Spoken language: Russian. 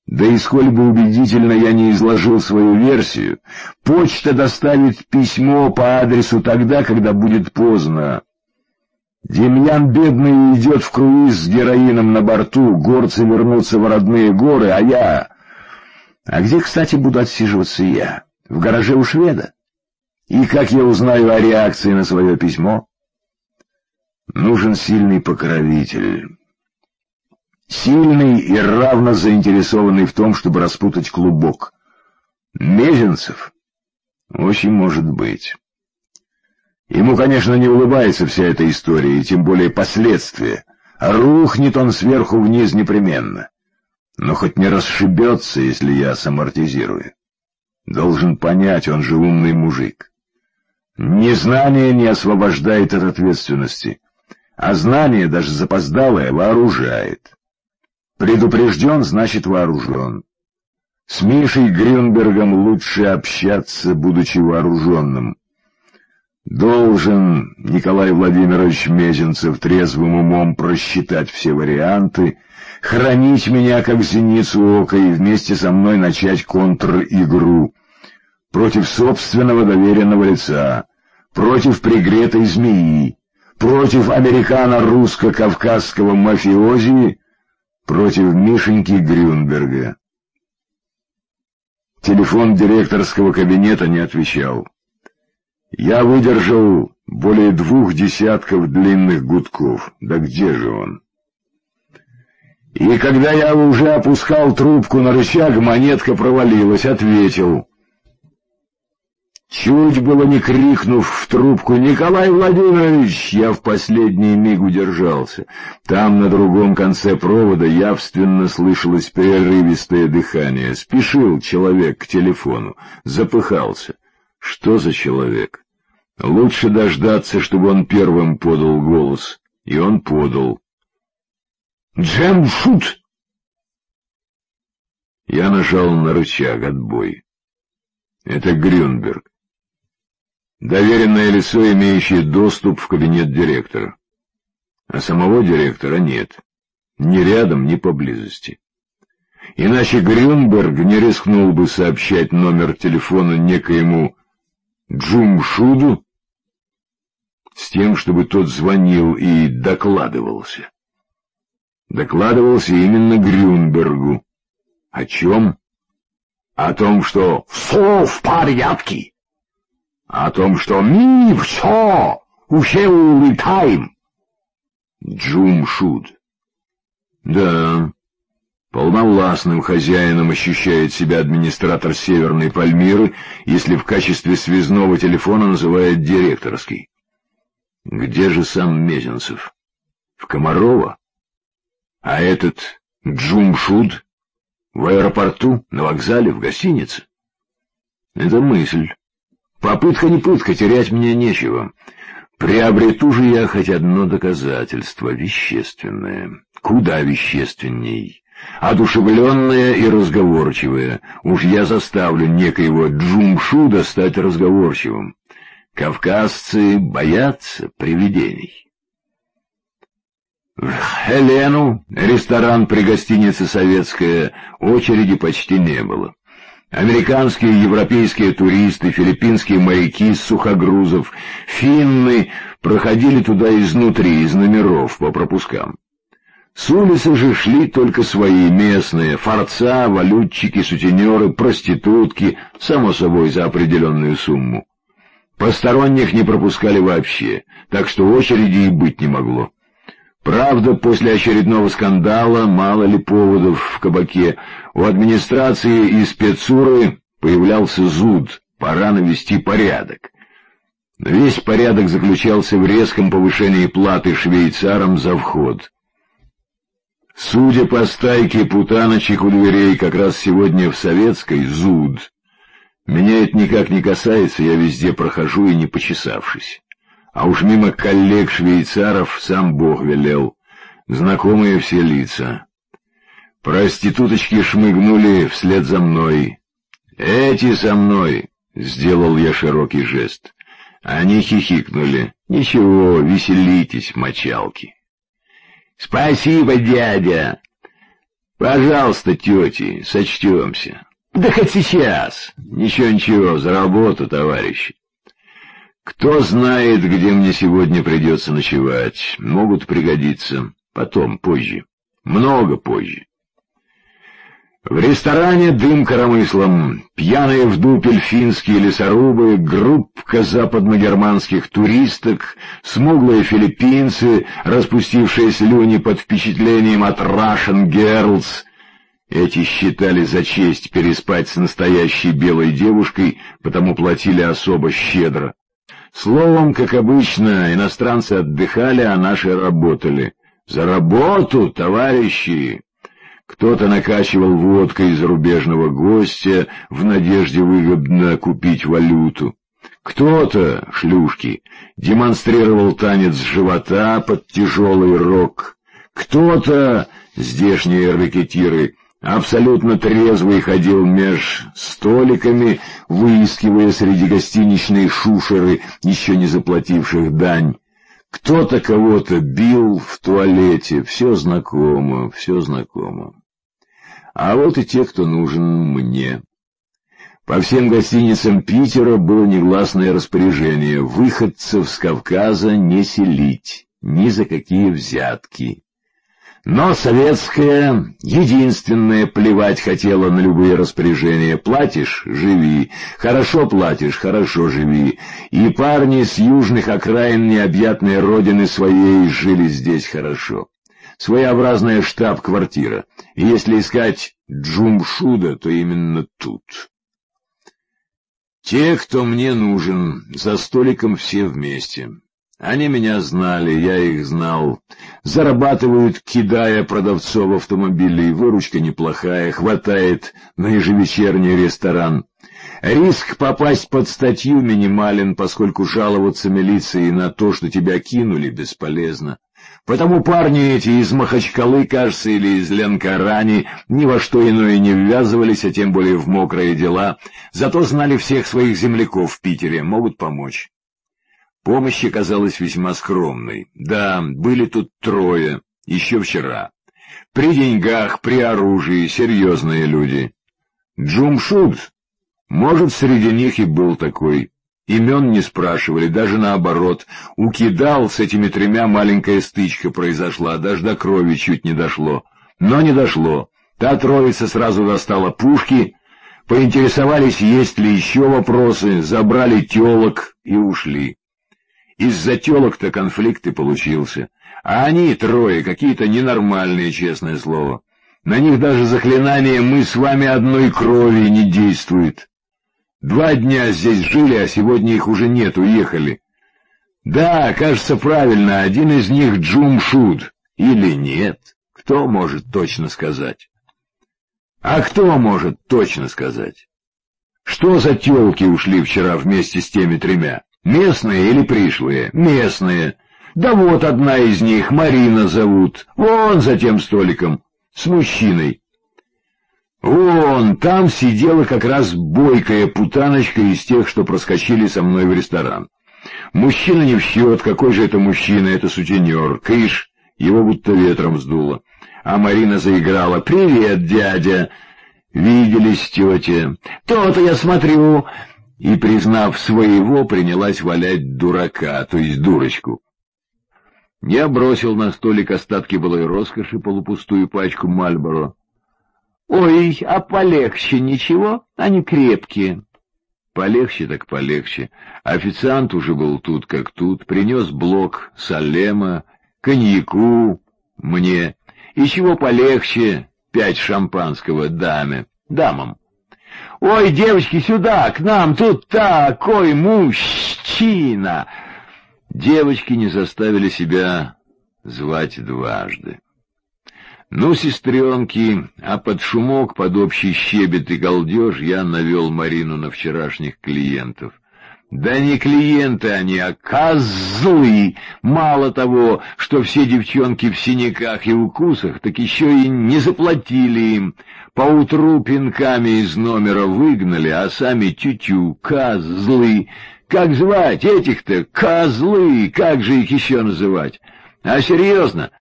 Да и сколь бы убедительно я не изложил свою версию, почта доставит письмо по адресу тогда, когда будет поздно. Демьян бедный уйдет в круиз с героином на борту, горцы вернутся в родные горы, а я... А где, кстати, буду отсиживаться я? В гараже у шведа? И как я узнаю о реакции на свое письмо? Нужен сильный покровитель. Сильный и равно заинтересованный в том, чтобы распутать клубок. Мезенцев? Очень может быть. Ему, конечно, не улыбается вся эта история, и тем более последствия. Рухнет он сверху вниз непременно. Но хоть не расшибется, если я самортизирую. Должен понять, он же умный мужик. Незнание не освобождает от ответственности, а знание, даже запоздалое, вооружает. Предупрежден, значит вооружен. С Мишей Грюнбергом лучше общаться, будучи вооруженным. Должен Николай Владимирович Мезенцев трезвым умом просчитать все варианты, хранить меня как зеницу ока и вместе со мной начать контр-игру против собственного доверенного лица, против пригретой змеи, против американо-русско-кавказского мафиози, против Мишеньки Грюнберга. Телефон директорского кабинета не отвечал. Я выдержал более 2 десятков длинных гудков. Да где же он? И когда я уже опускал трубку на рычаг, монетка провалилась. Ответил. Чуть было не крикнув в трубку «Николай Владимирович!», я в последний миг удержался. Там, на другом конце провода, явственно слышалось прерывистое дыхание. Спешил человек к телефону, запыхался. Что за человек? Лучше дождаться, чтобы он первым подал голос. И он подал. «Джемшут!» Я нажал на рычаг «Отбой». Это Грюнберг. Доверенное лицо, имеющее доступ в кабинет директора. А самого директора нет. Ни рядом, ни поблизости. Иначе Грюнберг не рискнул бы сообщать номер телефона некоему Джумшуду с тем, чтобы тот звонил и докладывался. Докладывался именно Грюнбергу. О чем? О том, что «все в порядке», о том, что «мы все, уже улетаем». Джумшуд. Да, полновластным хозяином ощущает себя администратор Северной Пальмиры, если в качестве связного телефона называет директорский. Где же сам Мезенцев? В Комарово? А этот Джумшуд? В аэропорту, на вокзале, в гостинице? Это мысль. Попытка не пытка, терять мне нечего. Приобрету же я хоть одно доказательство, вещественное. Куда вещественней. Одушевленное и разговорчивое. Уж я заставлю некоего Джумшуда стать разговорчивым. Кавказцы боятся привидений. В Хелену, ресторан при гостинице «Советская», очереди почти не было. Американские и европейские туристы, филиппинские моряки с сухогрузов, финны проходили туда изнутри, из номеров, по пропускам. С улицы же шли только свои местные, форца, валютчики, сутенеры, проститутки, само собой за определенную сумму. Посторонних не пропускали вообще, так что очереди и быть не могло. Правда, после очередного скандала, мало ли поводов в кабаке, у администрации и спецуры появлялся зуд, пора навести порядок. Весь порядок заключался в резком повышении платы швейцарам за вход. Судя по стайке путаночек у дверей, как раз сегодня в Советской зуд. Меня это никак не касается, я везде прохожу и не почесавшись. А уж мимо коллег-швейцаров сам Бог велел. Знакомые все лица. Проституточки шмыгнули вслед за мной. «Эти со мной!» — сделал я широкий жест. Они хихикнули. «Ничего, веселитесь, мочалки». «Спасибо, дядя!» Пожалуйста, тети, сочтемся. Да хоть сейчас. Ничего, за работу, товарищи. Кто знает, где мне сегодня придется ночевать. Могут пригодиться. Потом, позже. Много позже. В ресторане дым коромыслом, пьяные в дупель финские лесорубы, группка западногерманских туристок, смуглые филиппинцы, распустившие слюни под впечатлением от Russian Girls. Эти считали за честь переспать с настоящей белой девушкой, потому платили особо щедро. Словом, как обычно, иностранцы отдыхали, а наши работали. За работу, товарищи! Кто-то накачивал водкой зарубежного гостя в надежде выгодно купить валюту. Кто-то, шлюшки, демонстрировал танец живота под тяжелый рок. Кто-то, здешние рэкетиры, абсолютно трезвый ходил меж столиками, выискивая среди гостиничной шушеры, еще не заплативших дань. Кто-то кого-то бил в туалете. Все знакомо, все знакомо. А вот и те, кто нужен мне. По всем гостиницам Питера было негласное распоряжение выходцев с Кавказа не селить, ни за какие взятки. Но советская единственная плевать хотела на любые распоряжения. Платишь — живи, хорошо платишь — хорошо живи. И парни с южных окраин необъятной родины своей жили здесь хорошо. Своеобразная штаб-квартира. И если искать Джумшуда, то именно тут. Те, кто мне нужен, за столиком все вместе. Они меня знали, я их знал. Зарабатывают, кидая продавцов автомобилей. Выручка неплохая, хватает на ежевечерний ресторан. Риск попасть под статью минимален, поскольку жаловаться милиции на то, что тебя кинули, бесполезно. Потому парни эти из Махачкалы, кажется, или из Ленкорани ни во что иное не ввязывались, а тем более в мокрые дела. Зато знали всех своих земляков в Питере, могут помочь. Помощь оказалась весьма скромной. Да, были тут трое, еще вчера. При деньгах, при оружии, серьезные люди. Джумшуд, может, среди них и был такой. Имен не спрашивали, даже наоборот. Укидал, с этими тремя маленькая стычка произошла, даже до крови чуть не дошло. Но не дошло. Та троица сразу достала пушки, поинтересовались, есть ли еще вопросы, забрали телок и ушли. Из-за телок-то конфликт и получился. А они, трое, какие-то ненормальные, честное слово. На них даже заклинание «мы с вами одной крови» не действует. 2 дня здесь жили, а сегодня их уже нет, уехали. Да, кажется, правильно, один из них Джумшуд. Или нет, кто может точно сказать? А кто может точно сказать? Что за тёлки ушли вчера вместе с теми тремя? Местные или пришлые? Местные. Да вот одна из них, Марина зовут, вон за тем столиком, с мужчиной. Вон, там сидела как раз бойкая путаночка из тех, что проскочили со мной в ресторан. Мужчина не в счет, какой же это мужчина, это сутенер, кыш, его будто ветром сдуло. А Марина заиграла: «Привет, дядя!» Виделись, тетя. «То-то я смотрю!» И, признав своего, принялась валять дурака, то есть дурочку. Я бросил на столик остатки былой роскоши, полупустую пачку Мальборо. «Ой, а полегче ничего? Они крепкие». Полегче так полегче. Официант уже был тут как тут, принес блок салема, коньяку мне. И чего полегче, 5 шампанского дамам. «Ой, девочки, сюда, к нам, тут такой мужчина!» Девочки не заставили себя звать дважды. Ну, сестренки, а под шумок, под общий щебет и галдеж я навел Марину на вчерашних клиентов. Да не клиенты они, а козлы! Мало того, что все девчонки в синяках и укусах, так еще и не заплатили им. Поутру пинками из номера выгнали, а сами тю-тю, козлы! Как звать этих-то? Козлы! Как же их еще называть? А серьезно?